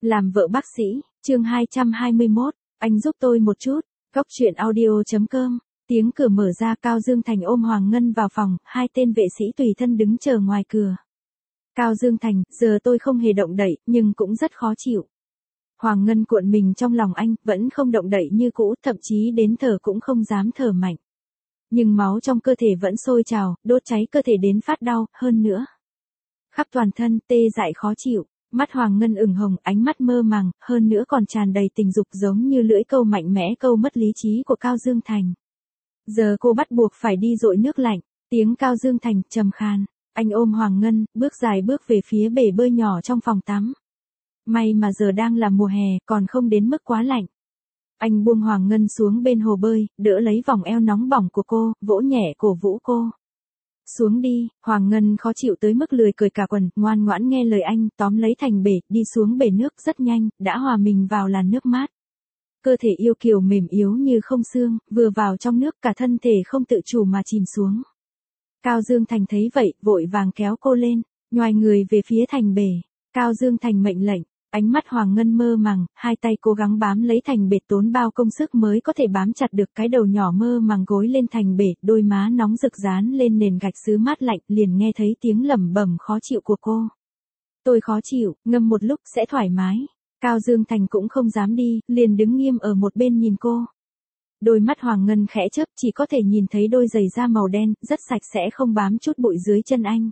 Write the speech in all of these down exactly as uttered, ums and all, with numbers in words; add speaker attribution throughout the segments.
Speaker 1: Làm vợ bác sĩ, chương hai trăm hai mươi mốt, anh giúp tôi một chút, góc truyện audio.com, tiếng cửa mở ra Cao Dương Thành ôm Hoàng Ngân vào phòng, hai tên vệ sĩ tùy thân đứng chờ ngoài cửa. Cao Dương Thành, giờ tôi không hề động đậy, nhưng cũng rất khó chịu. Hoàng Ngân cuộn mình trong lòng anh, vẫn không động đậy như cũ, thậm chí đến thở cũng không dám thở mạnh. Nhưng máu trong cơ thể vẫn sôi trào, đốt cháy cơ thể đến phát đau, hơn nữa. Khắp toàn thân, tê dại khó chịu. Mắt Hoàng Ngân ửng hồng, ánh mắt mơ màng, hơn nữa còn tràn đầy tình dục giống như lưỡi câu mạnh mẽ câu mất lý trí của Cao Dương Thành. Giờ cô bắt buộc phải đi dội nước lạnh, tiếng Cao Dương Thành trầm khan. Anh ôm Hoàng Ngân, bước dài bước về phía bể bơi nhỏ trong phòng tắm. May mà giờ đang là mùa hè, còn không đến mức quá lạnh. Anh buông Hoàng Ngân xuống bên hồ bơi, đỡ lấy vòng eo nóng bỏng của cô, vỗ nhẹ cổ vũ cô. Xuống đi, Hoàng Ngân khó chịu tới mức lười cởi cả quần, ngoan ngoãn nghe lời anh, tóm lấy thành bể, đi xuống bể nước rất nhanh, đã hòa mình vào làn nước mát. Cơ thể yêu kiều mềm yếu như không xương, vừa vào trong nước cả thân thể không tự chủ mà chìm xuống. Cao Dương Thành thấy vậy, vội vàng kéo cô lên, nhoài người về phía thành bể. Cao Dương Thành mệnh lệnh, ánh mắt Hoàng Ngân mơ màng, hai tay cố gắng bám lấy thành bể tốn bao công sức mới có thể bám chặt được cái đầu nhỏ mơ màng gối lên thành bể, đôi má nóng rực dán lên nền gạch sứ mát lạnh, liền nghe thấy tiếng lẩm bẩm khó chịu của cô. Tôi khó chịu, ngâm một lúc sẽ thoải mái. Cao Dương Thành cũng không dám đi, liền đứng nghiêm ở một bên nhìn cô. Đôi mắt Hoàng Ngân khẽ chớp, chỉ có thể nhìn thấy đôi giày da màu đen, rất sạch sẽ không bám chút bụi dưới chân anh.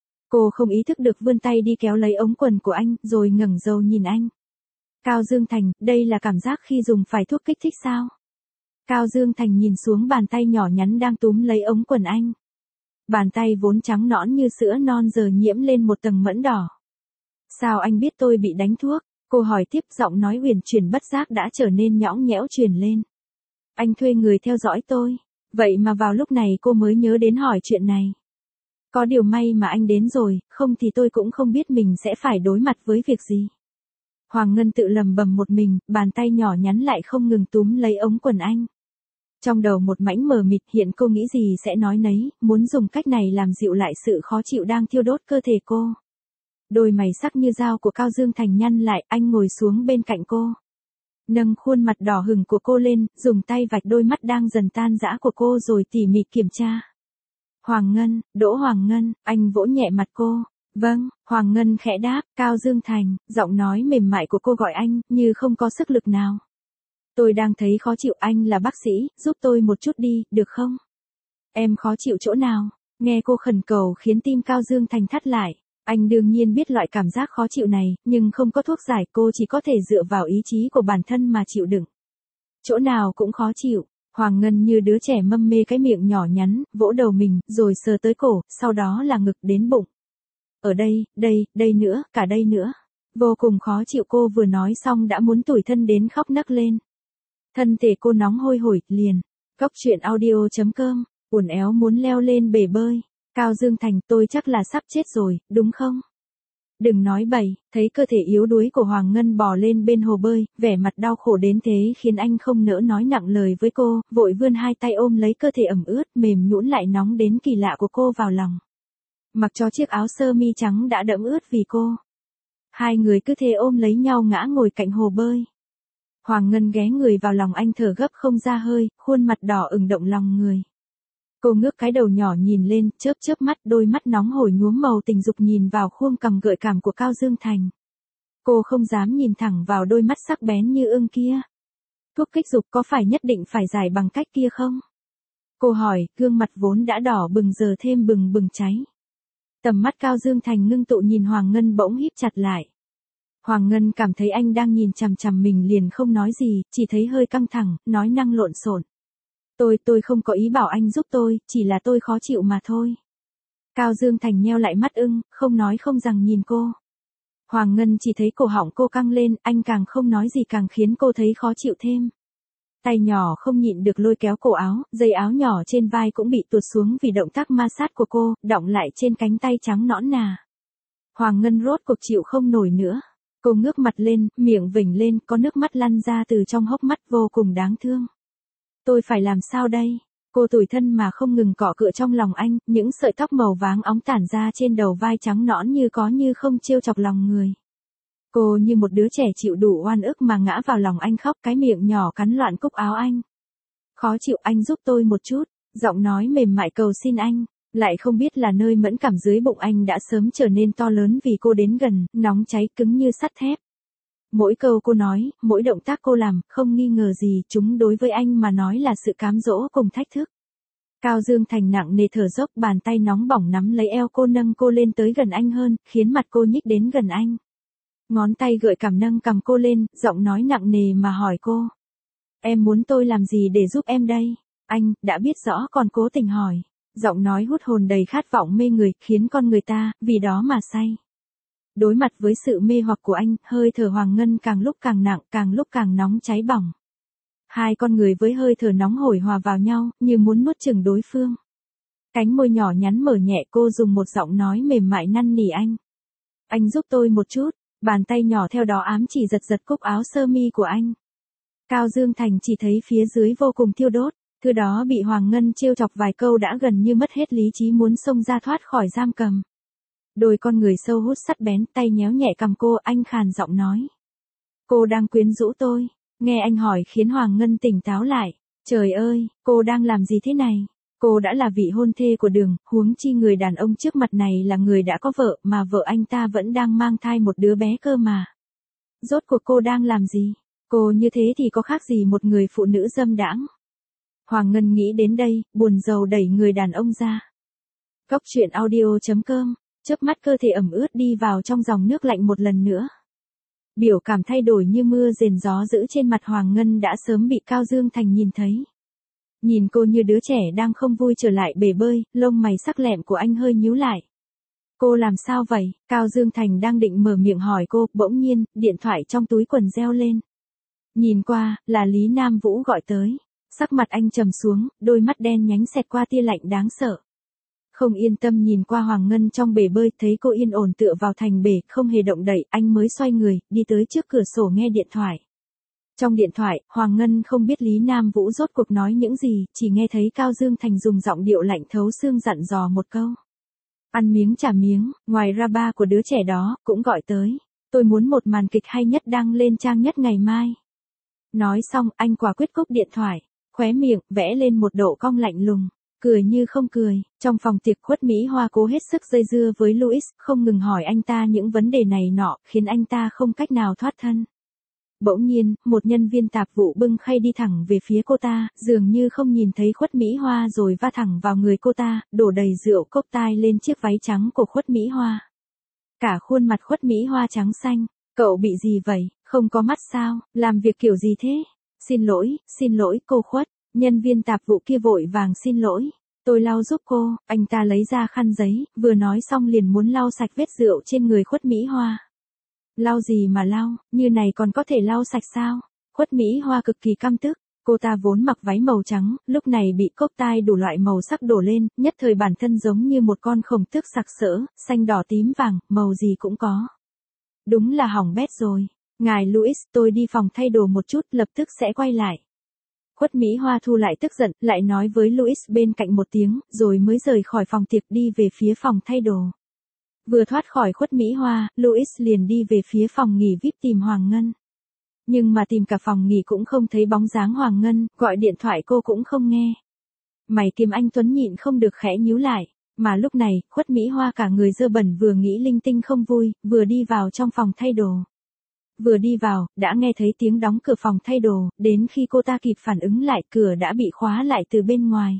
Speaker 1: Cô không ý thức được vươn tay đi kéo lấy ống quần của anh, rồi ngẩng đầu nhìn anh. Cao Dương Thành, đây là cảm giác khi dùng phải thuốc kích thích sao? Cao Dương Thành nhìn xuống bàn tay nhỏ nhắn đang túm lấy ống quần anh. Bàn tay vốn trắng nõn như sữa non giờ nhiễm lên một tầng mẫn đỏ. Sao anh biết tôi bị đánh thuốc? Cô hỏi tiếp, giọng nói huyền chuyển bất giác đã trở nên nhõng nhẽo truyền lên. Anh thuê người theo dõi tôi. Vậy mà vào lúc này cô mới nhớ đến hỏi chuyện này. Có điều may mà anh đến rồi, không thì tôi cũng không biết mình sẽ phải đối mặt với việc gì. Hoàng Ngân tự lầm bầm một mình, bàn tay nhỏ nhắn lại không ngừng túm lấy ống quần anh. Trong đầu một mảnh mờ mịt, hiện cô nghĩ gì sẽ nói nấy, muốn dùng cách này làm dịu lại sự khó chịu đang thiêu đốt cơ thể cô. Đôi mày sắc như dao của Cao Dương Thành nhăn lại, anh ngồi xuống bên cạnh cô. Nâng khuôn mặt đỏ hừng của cô lên, dùng tay vạch đôi mắt đang dần tan rã của cô rồi tỉ mỉ kiểm tra. Hoàng Ngân, Đỗ Hoàng Ngân, anh vỗ nhẹ mặt cô. Vâng, Hoàng Ngân khẽ đáp. Cao Dương Thành, giọng nói mềm mại của cô gọi anh, như không có sức lực nào. Tôi đang thấy khó chịu, anh là bác sĩ, giúp tôi một chút đi, được không? Em khó chịu chỗ nào? Nghe cô khẩn cầu khiến tim Cao Dương Thành thắt lại. Anh đương nhiên biết loại cảm giác khó chịu này, nhưng không có thuốc giải, cô chỉ có thể dựa vào ý chí của bản thân mà chịu đựng. Chỗ nào cũng khó chịu. Hoàng Ngân như đứa trẻ mâm mê cái miệng nhỏ nhắn, vỗ đầu mình, rồi sờ tới cổ, sau đó là ngực đến bụng. Ở đây, đây, đây nữa, cả đây nữa. Vô cùng khó chịu, cô vừa nói xong đã muốn tủi thân đến khóc nấc lên. Thân thể cô nóng hôi hổi, liền. Góc truyện audio.com, uốn éo muốn leo lên bể bơi. Cao Dương Thành, tôi chắc là sắp chết rồi, đúng không? Đừng nói bậy, thấy cơ thể yếu đuối của Hoàng Ngân bò lên bên hồ bơi, vẻ mặt đau khổ đến thế khiến anh không nỡ nói nặng lời với cô, vội vươn hai tay ôm lấy cơ thể ẩm ướt, mềm nhũn lại nóng đến kỳ lạ của cô vào lòng. Mặc cho chiếc áo sơ mi trắng đã đẫm ướt vì cô. Hai người cứ thế ôm lấy nhau ngã ngồi cạnh hồ bơi. Hoàng Ngân ghé người vào lòng anh thở gấp không ra hơi, khuôn mặt đỏ ửng động lòng người. Cô ngước cái đầu nhỏ nhìn lên, chớp chớp mắt, đôi mắt nóng hổi nhuốm màu tình dục nhìn vào khuôn cằm gợi cảm của Cao Dương Thành. Cô không dám nhìn thẳng vào đôi mắt sắc bén như ương kia. Thuốc kích dục có phải nhất định phải giải bằng cách kia không? Cô hỏi, gương mặt vốn đã đỏ bừng giờ thêm bừng bừng cháy. Tầm mắt Cao Dương Thành ngưng tụ nhìn Hoàng Ngân bỗng híp chặt lại. Hoàng Ngân cảm thấy anh đang nhìn chằm chằm mình liền không nói gì, chỉ thấy hơi căng thẳng, nói năng lộn xộn. Tôi, tôi không có ý bảo anh giúp tôi, chỉ là tôi khó chịu mà thôi. Cao Dương Thành nheo lại mắt ưng, không nói không rằng nhìn cô. Hoàng Ngân chỉ thấy cổ họng cô căng lên, anh càng không nói gì càng khiến cô thấy khó chịu thêm. Tay nhỏ không nhịn được lôi kéo cổ áo, dây áo nhỏ trên vai cũng bị tuột xuống vì động tác ma sát của cô, đọng lại trên cánh tay trắng nõn nà. Hoàng Ngân rốt cuộc chịu không nổi nữa. Cô ngước mặt lên, miệng vểnh lên, có nước mắt lăn ra từ trong hốc mắt vô cùng đáng thương. Tôi phải làm sao đây? Cô tủi thân mà không ngừng cọ cựa trong lòng anh, những sợi tóc màu vàng óng tản ra trên đầu vai trắng nõn như có như không trêu chọc lòng người. Cô như một đứa trẻ chịu đủ oan ức mà ngã vào lòng anh khóc, cái miệng nhỏ cắn loạn cúc áo anh. Khó chịu, anh giúp tôi một chút, giọng nói mềm mại cầu xin anh. Lại không biết là nơi mẫn cảm dưới bụng anh đã sớm trở nên to lớn vì cô đến gần, nóng cháy cứng như sắt thép. Mỗi câu cô nói, mỗi động tác cô làm, không nghi ngờ gì, chúng đối với anh mà nói là sự cám dỗ cùng thách thức. Cao Dương Thành nặng nề thở dốc, bàn tay nóng bỏng nắm lấy eo cô, nâng cô lên tới gần anh hơn, khiến mặt cô nhích đến gần anh. Ngón tay gợi cảm nâng cằm cô lên, giọng nói nặng nề mà hỏi cô. Em muốn tôi làm gì để giúp em đây? Anh, đã biết rõ còn cố tình hỏi. Giọng nói hút hồn đầy khát vọng mê người, khiến con người ta, vì đó mà say. Đối mặt với sự mê hoặc của anh, hơi thở Hoàng Ngân càng lúc càng nặng, càng lúc càng nóng cháy bỏng. Hai con người với hơi thở nóng hổi hòa vào nhau, như muốn nuốt chửng đối phương. Cánh môi nhỏ nhắn mở nhẹ, cô dùng một giọng nói mềm mại năn nỉ anh. Anh giúp tôi một chút, bàn tay nhỏ theo đó ám chỉ giật giật cúc áo sơ mi của anh. Cao Dương Thành chỉ thấy phía dưới vô cùng thiêu đốt, thứ đó bị Hoàng Ngân trêu chọc vài câu đã gần như mất hết lý trí, muốn xông ra thoát khỏi giam cầm. Đôi con người sâu hút sắt bén, tay nhéo nhẹ cằm cô, anh khàn giọng nói. Cô đang quyến rũ tôi. Nghe anh hỏi khiến Hoàng Ngân tỉnh táo lại. Trời ơi, cô đang làm gì thế này? Cô đã là vị hôn thê của Đường, huống chi người đàn ông trước mặt này là người đã có vợ, mà vợ anh ta vẫn đang mang thai một đứa bé cơ mà. Rốt cuộc cô đang làm gì? Cô như thế thì có khác gì một người phụ nữ dâm đãng? Hoàng Ngân nghĩ đến đây, buồn rầu đẩy người đàn ông ra. Góc truyện audio chấm com, chớp mắt cơ thể ẩm ướt đi vào trong dòng nước lạnh một lần nữa. Biểu cảm thay đổi như mưa rền gió dữ trên mặt Hoàng Ngân đã sớm bị Cao Dương Thành nhìn thấy. Nhìn cô như đứa trẻ đang không vui trở lại bể bơi, lông mày sắc lẹm của anh hơi nhíu lại. Cô làm sao vậy? Cao Dương Thành đang định mở miệng hỏi cô, bỗng nhiên, điện thoại trong túi quần reo lên. Nhìn qua, là Lý Nam Vũ gọi tới. Sắc mặt anh trầm xuống, đôi mắt đen nhánh xẹt qua tia lạnh đáng sợ. Không yên tâm nhìn qua Hoàng Ngân trong bể bơi, thấy cô yên ổn tựa vào thành bể, không hề động đậy, anh mới xoay người, đi tới trước cửa sổ nghe điện thoại. Trong điện thoại, Hoàng Ngân không biết Lý Nam Vũ rốt cuộc nói những gì, chỉ nghe thấy Cao Dương Thành dùng giọng điệu lạnh thấu xương dặn dò một câu. Ăn miếng trả miếng, ngoài ra ba của đứa trẻ đó, cũng gọi tới. Tôi muốn một màn kịch hay nhất đăng lên trang nhất ngày mai. Nói xong, anh quả quyết cúp điện thoại, khóe miệng, vẽ lên một độ cong lạnh lùng. Cười như không cười, trong phòng tiệc Khuất Mỹ Hoa cố hết sức dây dưa với Louis, không ngừng hỏi anh ta những vấn đề này nọ, khiến anh ta không cách nào thoát thân. Bỗng nhiên, một nhân viên tạp vụ bưng khay đi thẳng về phía cô ta, dường như không nhìn thấy Khuất Mỹ Hoa rồi va thẳng vào người cô ta, đổ đầy rượu cốc tai lên chiếc váy trắng của Khuất Mỹ Hoa. Cả khuôn mặt Khuất Mỹ Hoa trắng xanh, cậu bị gì vậy, không có mắt sao, làm việc kiểu gì thế? Xin lỗi, xin lỗi cô Khuất. Nhân viên tạp vụ kia vội vàng xin lỗi. Tôi lau giúp cô, anh ta lấy ra khăn giấy, vừa nói xong liền muốn lau sạch vết rượu trên người Khuất Mỹ Hoa. Lau gì mà lau, như này còn có thể lau sạch sao? Khuất Mỹ Hoa cực kỳ căm tức, cô ta vốn mặc váy màu trắng, lúc này bị cốc tai đủ loại màu sắc đổ lên, nhất thời bản thân giống như một con khổng tước sặc sỡ, xanh đỏ tím vàng, màu gì cũng có. Đúng là hỏng bét rồi. Ngài Louis, tôi đi phòng thay đồ một chút, lập tức sẽ quay lại. Khuất Mỹ Hoa thu lại tức giận, lại nói với Louis bên cạnh một tiếng, rồi mới rời khỏi phòng tiệc đi về phía phòng thay đồ. Vừa thoát khỏi Khuất Mỹ Hoa, Louis liền đi về phía phòng nghỉ vi ai pi tìm Hoàng Ngân. Nhưng mà tìm cả phòng nghỉ cũng không thấy bóng dáng Hoàng Ngân, gọi điện thoại cô cũng không nghe. Mày Kim Anh Tuấn nhịn không được khẽ nhíu lại, mà lúc này, Khuất Mỹ Hoa cả người dơ bẩn vừa nghĩ linh tinh không vui, vừa đi vào trong phòng thay đồ. Vừa đi vào, đã nghe thấy tiếng đóng cửa phòng thay đồ, đến khi cô ta kịp phản ứng lại, cửa đã bị khóa lại từ bên ngoài.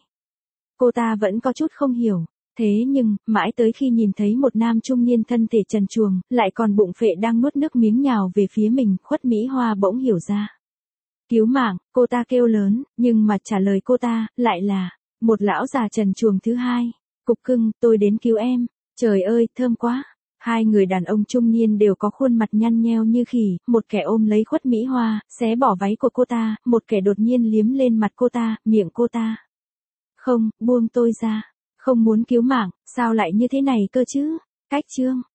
Speaker 1: Cô ta vẫn có chút không hiểu, thế nhưng, mãi tới khi nhìn thấy một nam trung niên thân thể trần truồng, lại còn bụng phệ đang nuốt nước miếng nhào về phía mình, Khuất Mỹ Hoa bỗng hiểu ra. Cứu mạng, cô ta kêu lớn, nhưng mà trả lời cô ta, lại là, một lão già trần truồng thứ hai. Cục cưng, tôi đến cứu em. Trời ơi, thơm quá. Hai người đàn ông trung niên đều có khuôn mặt nhăn nheo như khỉ, một kẻ ôm lấy Khuất Mỹ Hoa, xé bỏ váy của cô ta, một kẻ đột nhiên liếm lên mặt cô ta, miệng cô ta. Không, buông tôi ra. Không muốn cứu mạng, sao lại như thế này cơ chứ? Cách chương.